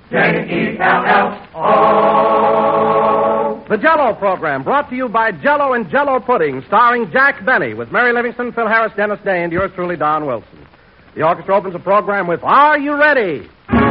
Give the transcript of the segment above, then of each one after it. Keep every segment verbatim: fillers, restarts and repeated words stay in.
J E L L O. The Jell-O program, brought to you by Jell-O and Jell-O Pudding, starring Jack Benny, with Mary Livingston, Phil Harris, Dennis Day, and yours truly, Don Wilson. The orchestra opens the program with Are You Ready?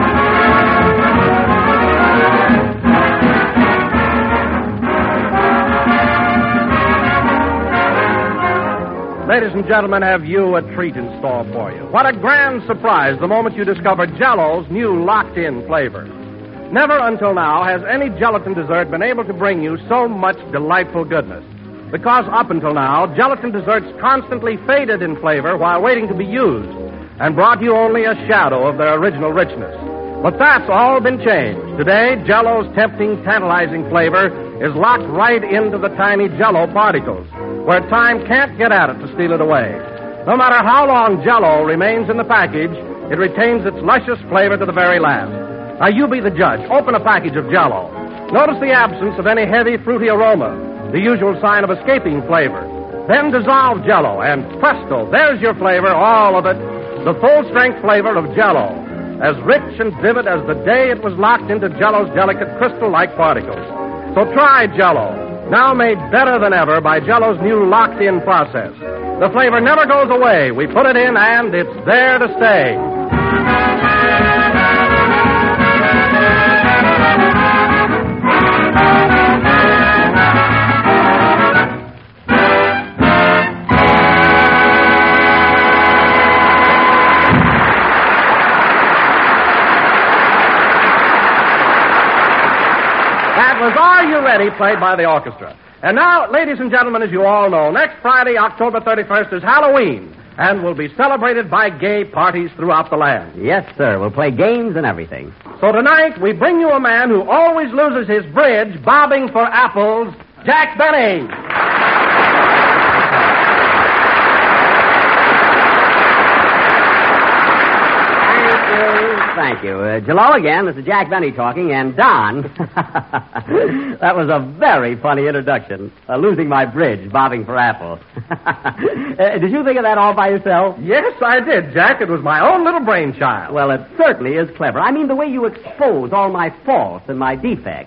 Ladies and gentlemen, have you a treat in store for you? What a grand surprise the moment you discover Jell-O's new locked-in flavor. Never until now has any gelatin dessert been able to bring you so much delightful goodness. Because up until now, gelatin desserts constantly faded in flavor while waiting to be used and brought you only a shadow of their original richness. But that's all been changed. Today, Jell-O's tempting, tantalizing flavor is locked right into the tiny Jell-O particles, where time can't get at it to steal it away. No matter how long Jell-O remains in the package, it retains its luscious flavor to the very last. Now, you be the judge. Open a package of Jell-O. Notice the absence of any heavy, fruity aroma, the usual sign of escaping flavor. Then dissolve Jell-O, and presto, there's your flavor, all of it, the full-strength flavor of Jell-O, as rich and vivid as the day it was locked into Jell-O's delicate crystal-like particles. So try Jell-O, now made better than ever by Jell-O's new locked-in process. The flavor never goes away. We put it in, and it's there to stay. Was Are You Ready, played by the orchestra. And now, ladies and gentlemen, as you all know, next Friday, October thirty-first, is Halloween, and will be celebrated by gay parties throughout the land. Yes, sir. We'll play games and everything. So tonight, we bring you a man who always loses his bridge bobbing for apples, Jack Benny. Thank you. Uh, hello again. This is Jack Benny talking, and Don. That was a very funny introduction. Uh, losing my bridge, bobbing for apples. uh, did you think of that all by yourself? Yes, I did, Jack. It was my own little brainchild. Well, it certainly is clever. I mean, the way you expose all my faults and my defects.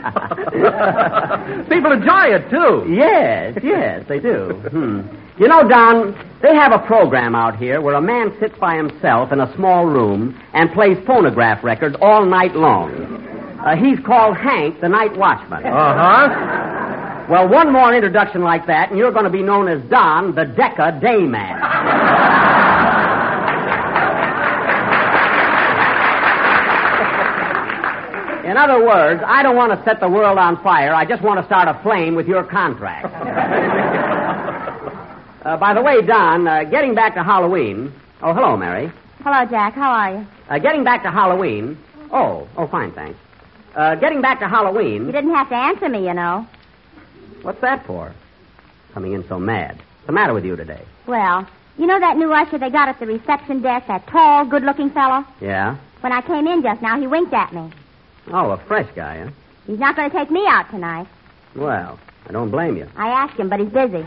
People enjoy it, too. Yes, yes, they do. Hmm. You know, Don, they have a program out here where a man sits by himself in a small room and plays phonograph records all night long. Uh, he's called Hank, the Night Watchman. Uh-huh. Well, one more introduction like that, and you're going to be known as Don, the Decca Dayman. In other words, I don't want to set the world on fire. I just want to start a flame with your contract. Uh, by the way, Don, uh, getting back to Halloween... Oh, hello, Mary. Hello, Jack. How are you? Uh, getting back to Halloween... Oh, oh, fine, thanks. Uh, getting back to Halloween... You didn't have to answer me, you know. What's that for? Coming in so mad. What's the matter with you today? Well, you know that new usher they got at the reception desk, that tall, good-looking fellow? Yeah? When I came in just now, he winked at me. Oh, a fresh guy, huh? He's not going to take me out tonight. Well, I don't blame you. I asked him, but he's busy.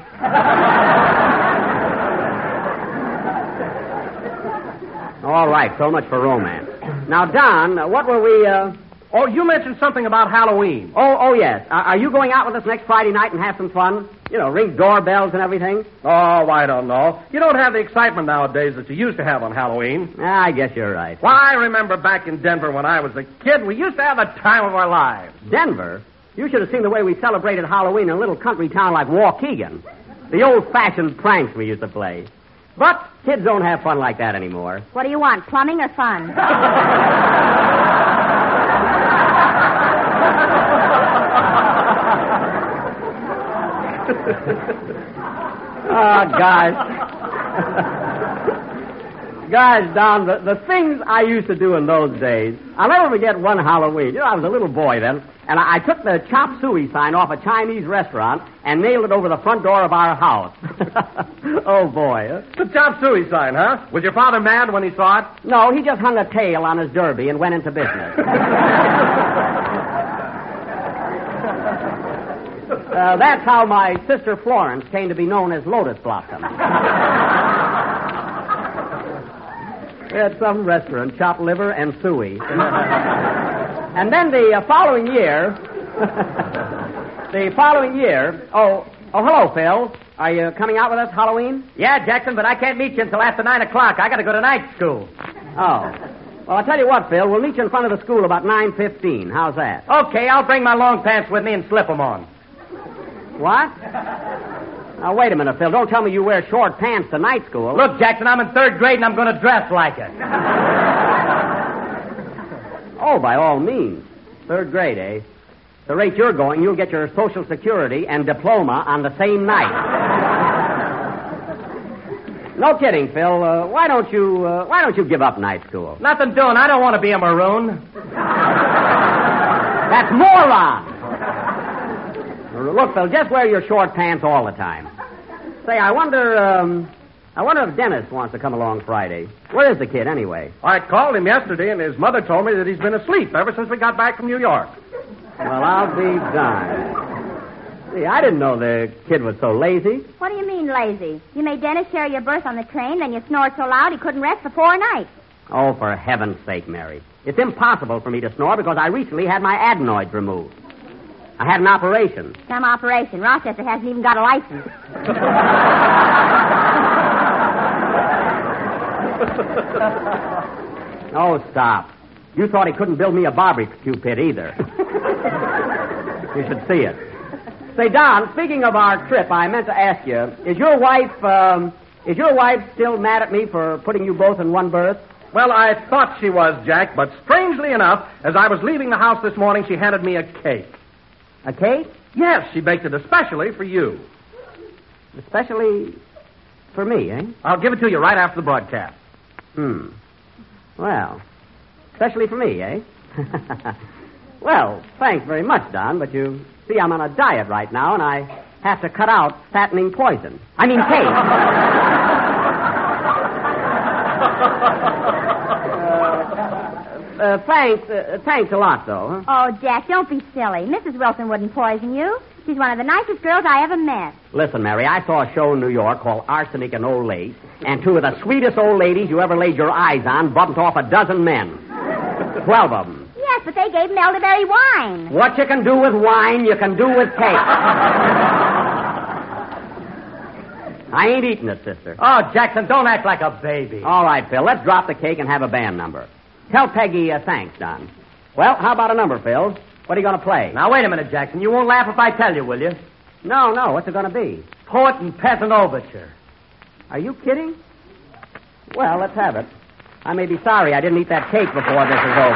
All right, so much for romance. Now, Don, uh, what were we, uh... Oh, you mentioned something about Halloween. Oh, oh, yes. Uh, are you going out with us next Friday night and have some fun? You know, ring doorbells and everything? Oh, I don't know. You don't have the excitement nowadays that you used to have on Halloween. Ah, I guess you're right. Why, I remember back in Denver when I was a kid, we used to have the time of our lives. Denver? You should have seen the way we celebrated Halloween in a little country town like Waukegan. The old-fashioned pranks we used to play. But kids don't have fun like that anymore. What do you want, plumbing or fun? Oh, guys. Guys, Don, the, the things I used to do in those days. I'll never forget one Halloween. You know, I was a little boy then, and I, I took the chop suey sign off a Chinese restaurant and nailed it over the front door of our house. Oh, boy. Huh? The chop suey sign, huh? Was your father mad when he saw it? No, he just hung a tail on his derby and went into business. Uh, that's how my sister Florence came to be known as Lotus Blossom. We had some restaurant, chopped liver and suey. And then the uh, following year, the following year, oh, oh, hello, Phil. Are you coming out with us Halloween? Yeah, Jackson, but I can't meet you until after nine o'clock. I got to go to night school. Oh. Well, I'll tell you what, Phil. We'll meet you in front of the school about nine fifteen. How's that? Okay, I'll bring my long pants with me and slip them on. What? Now, wait a minute, Phil. Don't tell me you wear short pants to night school. Look, Jackson, I'm in third grade and I'm going to dress like it. Oh, by all means. Third grade, eh? The rate you're going, you'll get your Social Security and diploma on the same night. No kidding, Phil. Uh, why don't you uh, Why don't you give up night school? Nothing doing. I don't want to be a maroon. That's moron. Look, Phil, just wear your short pants all the time. Say, I wonder. Um, I wonder if Dennis wants to come along Friday. Where is the kid, anyway? I called him yesterday, and his mother told me that he's been asleep ever since we got back from New York. Well, I'll be darned. See, I didn't know the kid was so lazy. What do you mean, lazy? You made Dennis share your berth on the train, then you snored so loud he couldn't rest for four nights. Oh, for heaven's sake, Mary. It's impossible for me to snore because I recently had my adenoids removed. I had an operation. Some operation. Rochester hasn't even got a license. Oh, stop. You thought he couldn't build me a barbecue pit either. You should see it. Say, Don, speaking of our trip, I meant to ask you, is your wife, um, is your wife still mad at me for putting you both in one berth? Well, I thought she was, Jack, but strangely enough, as I was leaving the house this morning, she handed me a cake. A cake? Yes, she baked it especially for you. Especially for me, eh? I'll give it to you right after the broadcast. Hmm. Well, especially for me, eh? Well, thanks very much, Don, but you see, I'm on a diet right now, and I have to cut out fattening poison. I mean, cake. uh, uh, thanks, uh, thanks a lot, though. Huh? Oh, Jack, don't be silly. Missus Wilson wouldn't poison you. She's one of the nicest girls I ever met. Listen, Mary, I saw a show in New York called Arsenic and Old Lace, and two of the sweetest old ladies you ever laid your eyes on bumped off a dozen men. Twelve of them. Yes, but they gave him elderberry wine. What you can do with wine, you can do with cake. I ain't eating it, sister. Oh, Jackson, don't act like a baby. All right, Phil, let's drop the cake and have a band number. Tell Peggy uh, thanks, Don. Well, how about a number, Phil? What are you going to play? Now, wait a minute, Jackson. You won't laugh if I tell you, will you? No, no. What's it going to be? Poet and Peasant Overture. Are you kidding? Well, let's have it. I may be sorry I didn't eat that cake before this is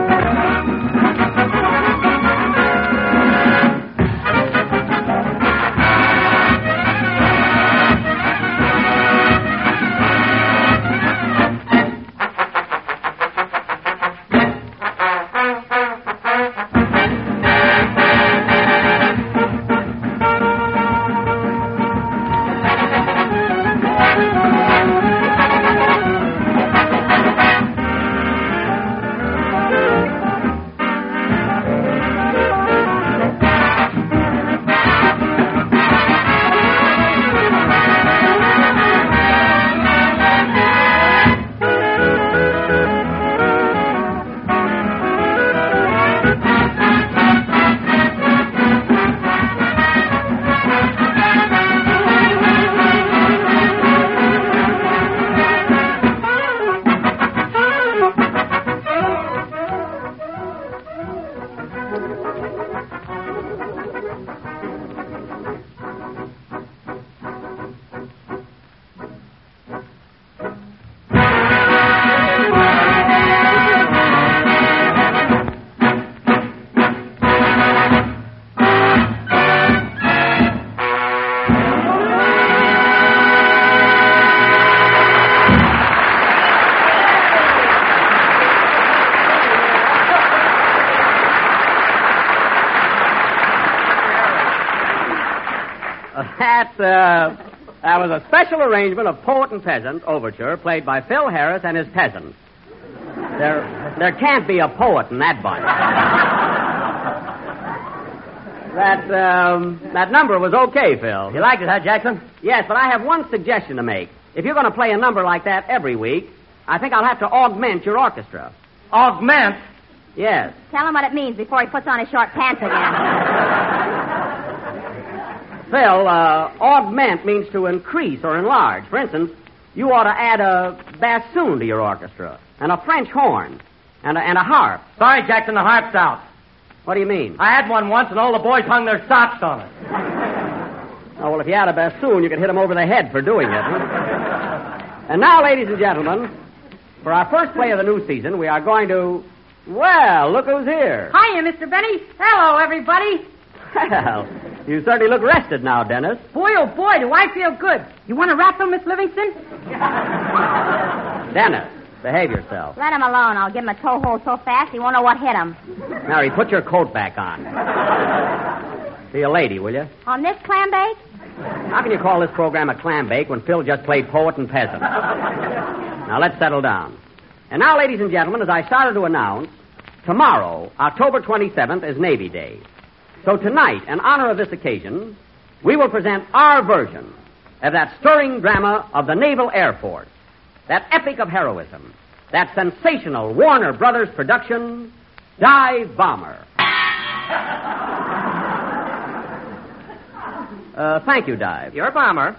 over. That, uh, that was a special arrangement of Poet and Peasant Overture played by Phil Harris and his peasants. There, there can't be a poet in that bunch. That, um, that number was okay, Phil. You liked it, huh, Jackson? Yes, but I have one suggestion to make. If you're going to play a number like that every week, I think I'll have to augment your orchestra. Augment? Yes. Tell him what it means before he puts on his short pants again. Phil, uh, augment means to increase or enlarge. For instance, you ought to add a bassoon to your orchestra, and a French horn, and a, and a harp. Sorry, Jackson, the harp's out. What do you mean? I had one once, and all the boys hung their socks on it. Oh, well, if you had a bassoon, you could hit them over the head for doing it. Huh? And now, ladies and gentlemen, for our first play of the new season, we are going to... Well, look who's here. Hiya, Mister Benny. Hello, everybody. Well, you certainly look rested now, Dennis. Boy, oh, boy, do I feel good. You want a raffle, Miss Livingston? Dennis, behave yourself. Let him alone. I'll give him a toe hold so fast he won't know what hit him. Mary, put your coat back on. Be a lady, will you? On this clam bake? How can you call this program a clam bake when Phil just played Poet and Peasant? Now, let's settle down. And now, ladies and gentlemen, as I started to announce, tomorrow, October twenty-seventh, is Navy Day. So tonight, in honor of this occasion, we will present our version of that stirring drama of the Naval Air Force, that epic of heroism, that sensational Warner Brothers production, Dive Bomber. Uh, thank you, Dive. You're a bomber.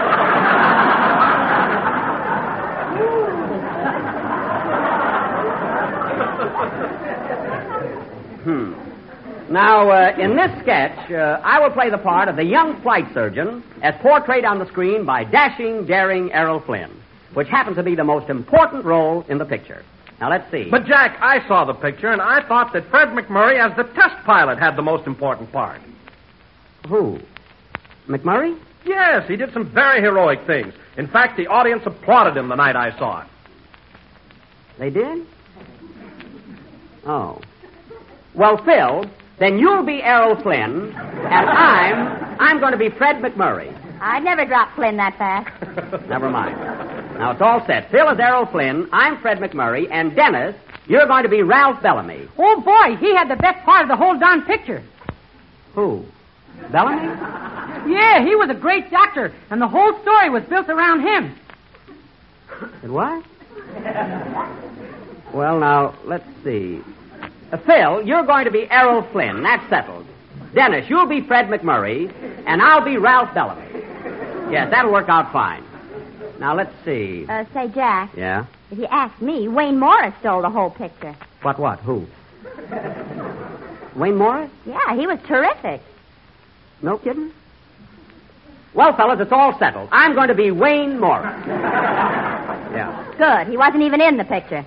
Hmm. Now, uh, in this sketch, uh, I will play the part of the young flight surgeon as portrayed on the screen by dashing, daring Errol Flynn, which happens to be the most important role in the picture. Now, let's see. But, Jack, I saw the picture, and I thought that Fred McMurray, as the test pilot, had the most important part. Who? McMurray? Yes, he did some very heroic things. In fact, the audience applauded him the night I saw it. They did? Oh. Well, Phil, then you'll be Errol Flynn, and I'm I'm going to be Fred McMurray. I'd never drop Flynn that fast. Never mind. Now, it's all set. Phil is Errol Flynn, I'm Fred McMurray, and Dennis, you're going to be Ralph Bellamy. Oh, boy, he had the best part of the whole darn picture. Who? Bellamy? Yeah, he was a great doctor, and the whole story was built around him. And what? Well, now, let's see. Uh, Phil, you're going to be Errol Flynn. That's settled. Dennis, you'll be Fred McMurray, and I'll be Ralph Bellamy. Yes, that'll work out fine. Now, let's see. Uh, say, Jack, Yeah? if you ask me, Wayne Morris stole the whole picture. What, what? Who? Wayne Morris? Yeah, he was terrific. No kidding? Well, fellas, it's all settled. I'm going to be Wayne Morris. Yeah. Good. He wasn't even in the picture.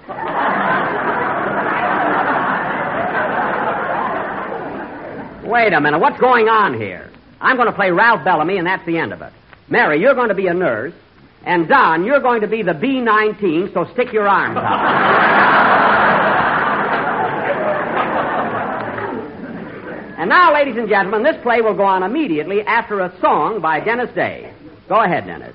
Wait a minute. What's going on here? I'm going to play Ralph Bellamy, and that's the end of it. Mary, you're going to be a nurse. And Don, you're going to be the B nineteen, so stick your arms out. And now, ladies and gentlemen, this play will go on immediately after a song by Dennis Day. Go ahead, Dennis.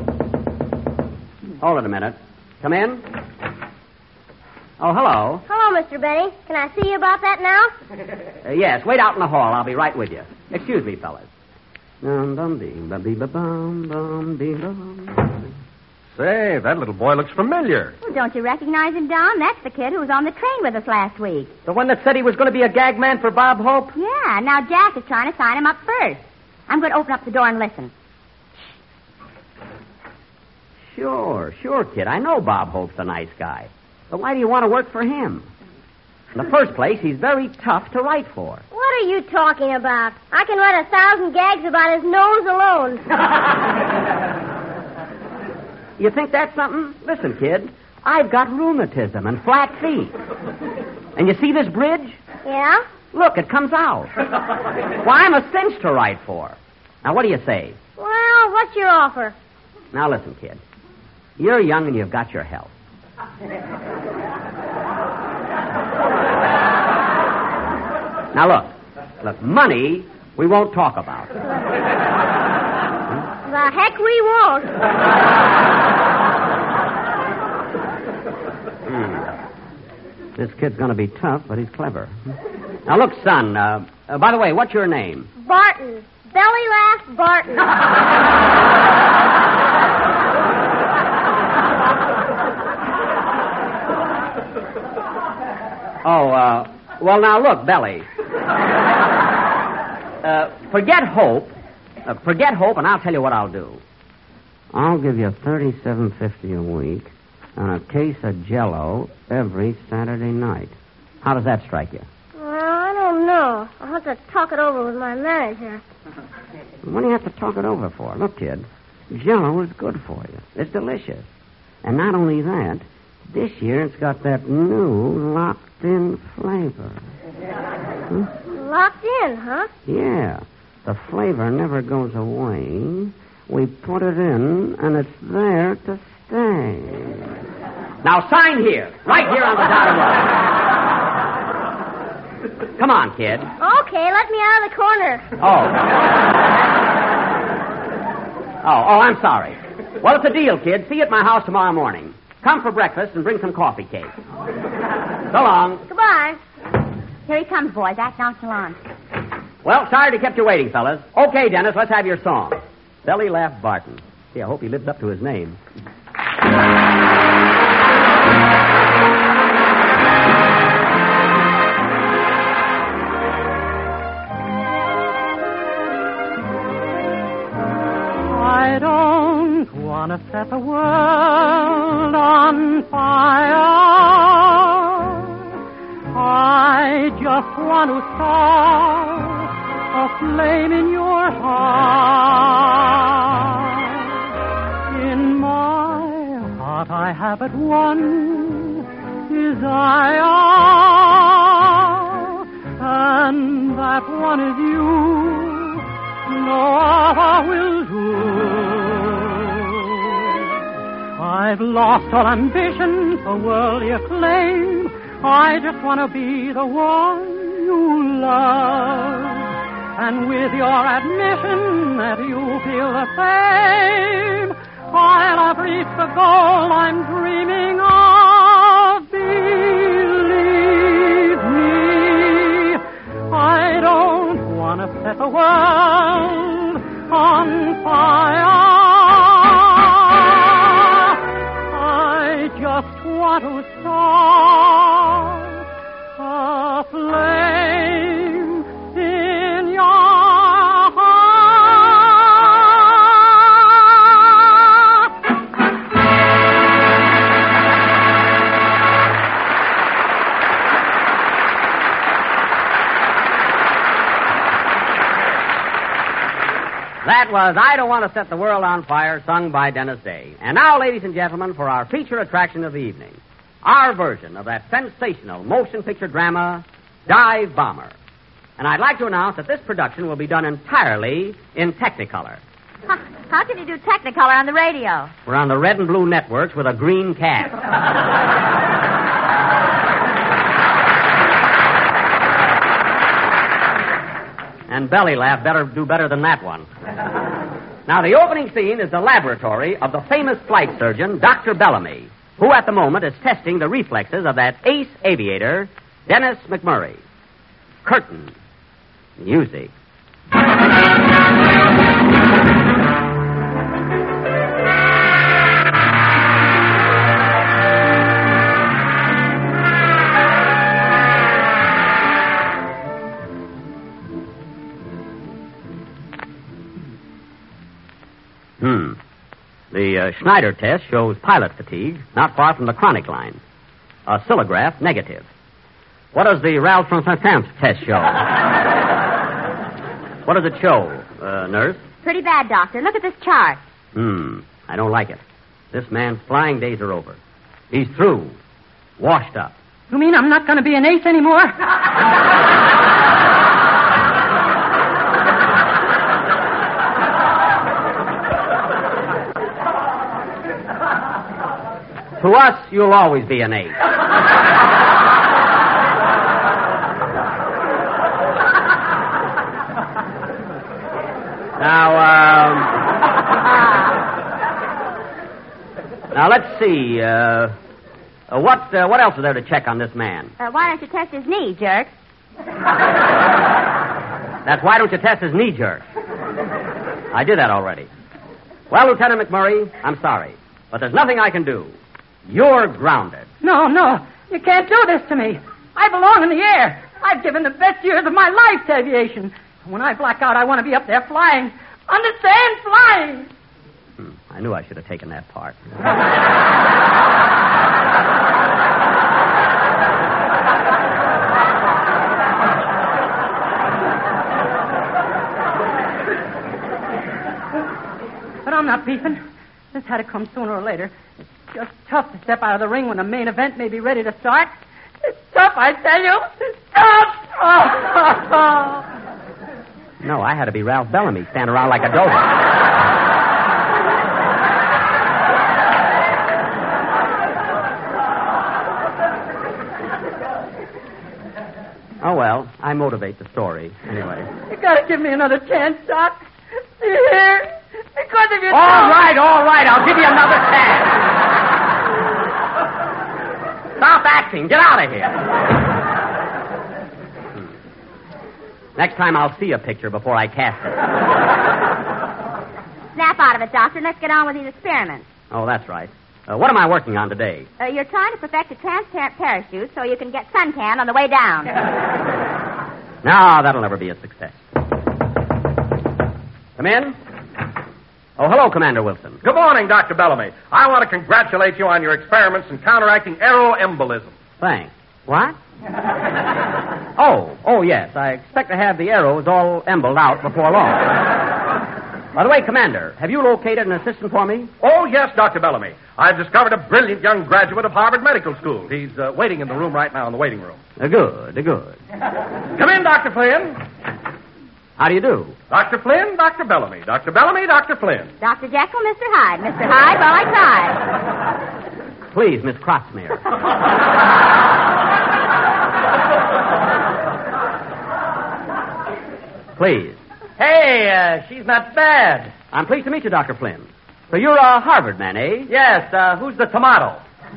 Hold it a minute. Come in. Oh, hello. Hello, Mister Benny. Can I see you about that now? Uh, yes, wait out in the hall. I'll be right with you. Excuse me, fellas. Dum dum dee bum dee bum bum dee bum. Say, that little boy looks familiar. Well, don't you recognize him, Don? That's the kid who was on the train with us last week. The one that said he was going to be a gag man for Bob Hope? Yeah, now Jack is trying to sign him up first. I'm going to open up the door and listen. Sure, sure, kid. I know Bob Hope's a nice guy. But why do you want to work for him? In the first place, he's very tough to write for. What are you talking about? I can write a thousand gags about his nose alone. You think that's something? Listen, kid, I've got rheumatism and flat feet. And you see this bridge? Yeah? Look, it comes out. Why, I'm a cinch to write for. Now, what do you say? Well, what's your offer? Now, listen, kid. You're young and you've got your health. Now, look. Look, money we won't talk about. we won't. Hmm. This kid's going to be tough, but he's clever. Now, look, son, uh, uh, by the way, what's your name? Barton. Belly laugh Barton. Oh, uh, well, now, look, Belly. Uh, forget Hope. Uh, forget Hope, and I'll tell you what I'll do. I'll give you thirty-seven fifty a week and a case of Jell-O every Saturday night. How does that strike you? Well, I don't know. I'll have to talk it over with my manager. What do you have to talk it over for? Look, kid, Jell-O is good for you. It's delicious. And not only that, this year it's got that new locked-in flavor. Hmm? Locked in, huh? Yeah. The flavor never goes away. We put it in, and it's there to stay. Now sign here. Right here on the dotted line. Come on, kid. Okay, let me out of the corner. Oh. Oh, oh, I'm sorry. Well, it's a deal, kid. See you at my house tomorrow morning. Come for breakfast and bring some coffee cake. So long. Goodbye. Here he comes, boys. Act nonchalant. Well, sorry to kept you waiting, fellas. Okay, Dennis, let's have your song. Belly Laugh Barton. Gee, I hope he lives up to his name. I don't want to set the world on fire. I just want to start a flame in your heart. In my heart I have but one desire, and that one is you. No other will do. I've lost all ambition for worldly acclaim. I just want to be the one you love. And with your admission that you feel the same, I'll have reached the goal I'm dreaming of. Believe me, I don't want to set the world on fire. I just want to start a flame in your heart. That was I Don't Want to Set the World on Fire, sung by Dennis Day. And now, ladies and gentlemen, for our feature attraction of the evening, our version of that sensational motion picture drama, Dive Bomber. And I'd like to announce that this production will be done entirely in Technicolor. Huh, how can you do Technicolor on the radio? We're on the red and blue networks with a green cast. And Belly Laugh better do better than that one. Now, the opening scene is the laboratory of the famous flight surgeon, Doctor Bellamy, who at the moment is testing the reflexes of that ace aviator, Dennis McMurray. Curtain. Music. Hmm. The uh, Schneider test shows pilot fatigue, not far from the chronic line. A oscillograph, negative. What does the Ralph from Saint-Saëns test show? What does it show, uh, nurse? Pretty bad, Doctor. Look at this chart. Hmm. I don't like it. This man's flying days are over. He's through. Washed up. You mean I'm not going to be an ace anymore? To us, you'll always be an ace. Now, um... Now, let's see. Uh, uh, what uh, what else is there to check on this man? Uh, why don't you test his knee, jerk? That's why don't you test his knee jerk? I did that already. Well, Lieutenant McMurray, I'm sorry, but there's nothing I can do. You're grounded. No, no. You can't do this to me. I belong in the air. I've given the best years of my life to aviation. When I black out, I want to be up there flying. Understand? Flying. Hmm, I knew I should have taken that part. But I'm not beefing. This had to come sooner or later. It's just tough to step out of the ring when the main event may be ready to start. It's tough, I tell you. It's tough. No, I had to be Ralph Bellamy, stand around like a dodo. Oh, well, I motivate the story, anyway. You gotta give me another chance, Doc. You hear? Because if you All don't... right, all right, I'll give you another chance. Stop acting. Get out of here. Hmm. Next time I'll see a picture before I cast it. Snap out of it, Doctor, and let's get on with these experiments. Oh, that's right. Uh, what am I working on today? Uh, you're trying to perfect a transparent parachute so you can get suntan on the way down. No, that'll never be a success. Come in. Oh, hello, Commander Wilson. Good morning, Doctor Bellamy. I want to congratulate you on your experiments in counteracting aeroembolism. Thanks. What? oh, oh, yes. I expect to have the arrows all emboled out before long. By the way, Commander, have you located an assistant for me? Oh, yes, Doctor Bellamy. I've discovered a brilliant young graduate of Harvard Medical School. He's uh, waiting in the room right now in the waiting room. Uh, good, uh, good. Come in, Doctor Flynn. How do you do? Doctor Flynn, Doctor Bellamy. Doctor Bellamy, Doctor Flynn. Doctor Jekyll, Mister Hyde. Mister Hyde, well, I tried. Please, Miss Krotzmere. Please. Hey, uh, she's not bad. I'm pleased to meet you, Doctor Flynn. So you're a Harvard man, eh? Yes, uh, who's the tomato?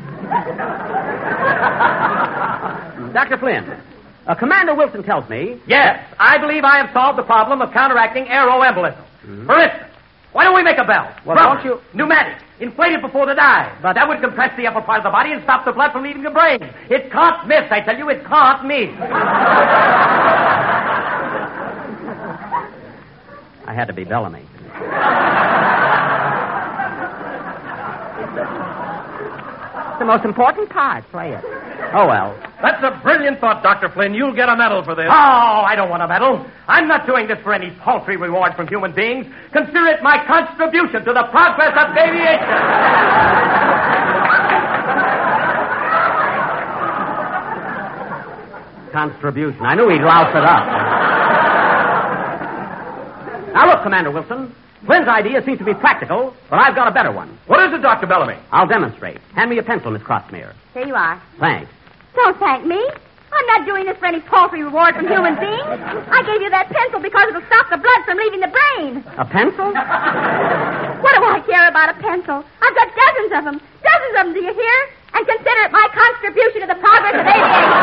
Doctor Flynn, uh, Commander Wilson tells me... Yes, I believe I have solved the problem of counteracting aeroembolism. Mm-hmm. For instance, why don't we make a bell? Well, Rubber, don't you... Pneumatic, inflated before the dive. But that would compress the upper part of the body and stop the blood from leaving the brain. It can't miss, I tell you, it can't miss. I had to be Bellamy. It's the most important part. Play it. Oh, well. That's a brilliant thought, Doctor Flynn. You'll get a medal for this. Oh, I don't want a medal. I'm not doing this for any paltry reward from human beings. Consider it my contribution to the progress of aviation. Contribution. I knew he'd louse it up. Now, look, Commander Wilson. Flynn's idea seems to be practical, but I've got a better one. What is it, Doctor Bellamy? I'll demonstrate. Hand me a pencil, Miss Krotzmere. Here you are. Thanks. Don't thank me. I'm not doing this for any paltry reward from human beings. I gave you that pencil because it'll stop the blood from leaving the brain. A pencil? What do I care about a pencil? I've got dozens of them. Dozens of them, do you hear? And consider it my contribution to the progress of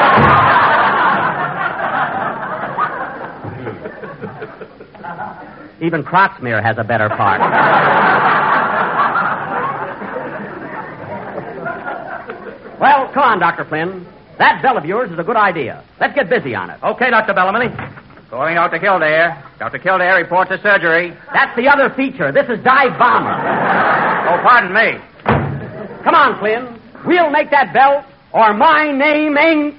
aviation. Even Krotzmere has a better part. Well, come on, Doctor Flynn. That bell of yours is a good idea. Let's get busy on it. Okay, Doctor Bellamy. Going out to Kildare. Doctor Kildare reports a surgery. That's the other feature. This is dive bomber. Oh, pardon me. Come on, Flynn. We'll make that bell, or my name ain't...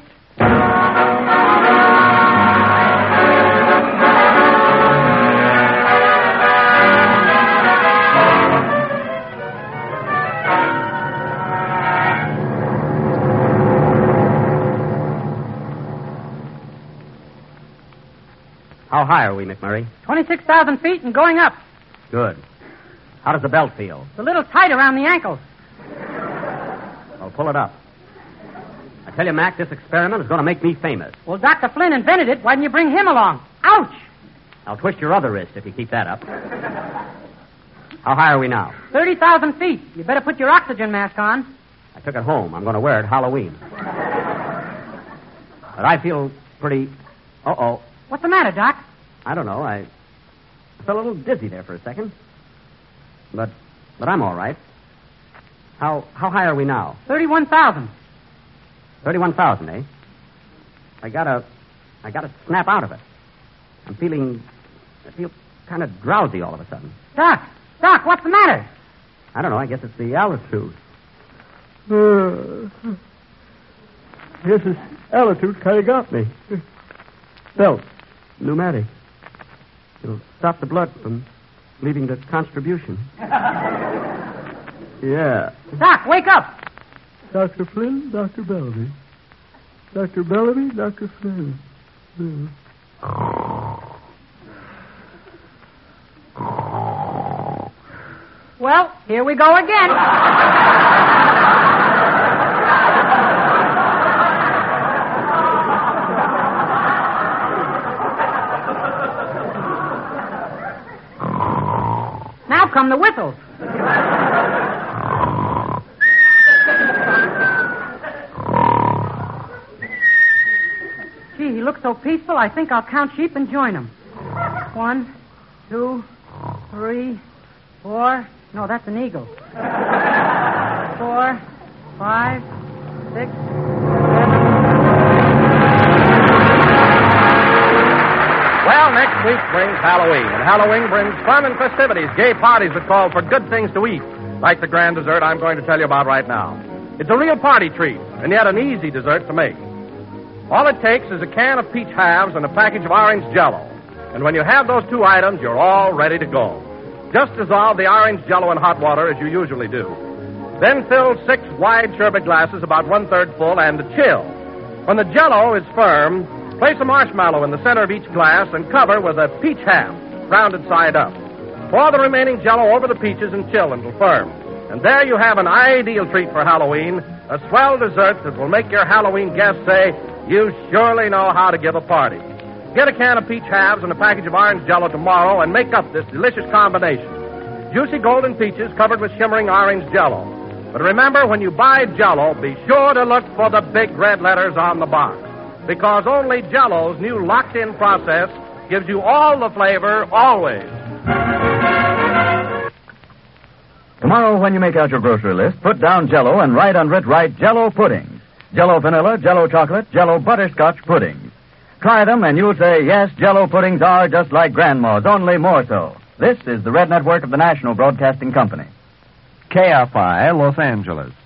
How high are we, McMurray? twenty-six thousand feet and going up. Good. How does the belt feel? It's a little tight around the ankles. Well, pull it up. I tell you, Mac, this experiment is going to make me famous. Well, Doctor Flynn invented it. Why didn't you bring him along? Ouch! I'll twist your other wrist if you keep that up. How high are we now? thirty thousand feet. You better put your oxygen mask on. I took it home. I'm going to wear it Halloween. But I feel pretty... Uh-oh. What's the matter, Doc? I don't know. I felt a little dizzy there for a second. But but I'm all right. How how high are we now? thirty-one thousand. thirty-one thousand, eh? I gotta... I gotta snap out of it. I'm feeling... I feel kind of drowsy all of a sudden. Doc, Doc, what's the matter? I don't know. I guess it's the altitude. Uh, I guess this altitude kind of got me. Belt, pneumatic. It'll stop the blood from leaving the contribution. Yeah. Doc, wake up. Doctor Flynn, Doctor Bellamy. Doctor Bellamy, Doctor Flynn. Yeah. Well, here we go again. Now come the whistles. Gee, he looks so peaceful, I think I'll count sheep and join him. One, two, three, four... No, that's an eagle. Four, five, six, seven. Well, next week brings Halloween, and Halloween brings fun and festivities, gay parties that call for good things to eat, like the grand dessert I'm going to tell you about right now. It's a real party treat, and yet an easy dessert to make. All it takes is a can of peach halves and a package of orange Jell-O. And when you have those two items, you're all ready to go. Just dissolve the orange Jell-O in hot water as you usually do. Then fill six wide sherbet glasses about one-third full and chill. When the Jell-O is firm, place a marshmallow in the center of each glass and cover with a peach half, rounded side up. Pour the remaining Jell-O over the peaches and chill until firm. And there you have an ideal treat for Halloween, a swell dessert that will make your Halloween guests say, you surely know how to give a party. Get a can of peach halves and a package of orange Jell-O tomorrow and make up this delicious combination. Juicy golden peaches covered with shimmering orange Jell-O. But remember, when you buy Jell-O, be sure to look for the big red letters on the box. Because only Jell-O's new locked-in process gives you all the flavor, always. Tomorrow, when you make out your grocery list, put down Jell-O and write under it, write Jell-O puddings. Jell-O vanilla, Jell-O chocolate, Jell-O butterscotch puddings. Try them and you'll say, yes, Jell-O puddings are just like Grandma's, only more so. This is the Red Network of the National Broadcasting Company. K F I, Los Angeles.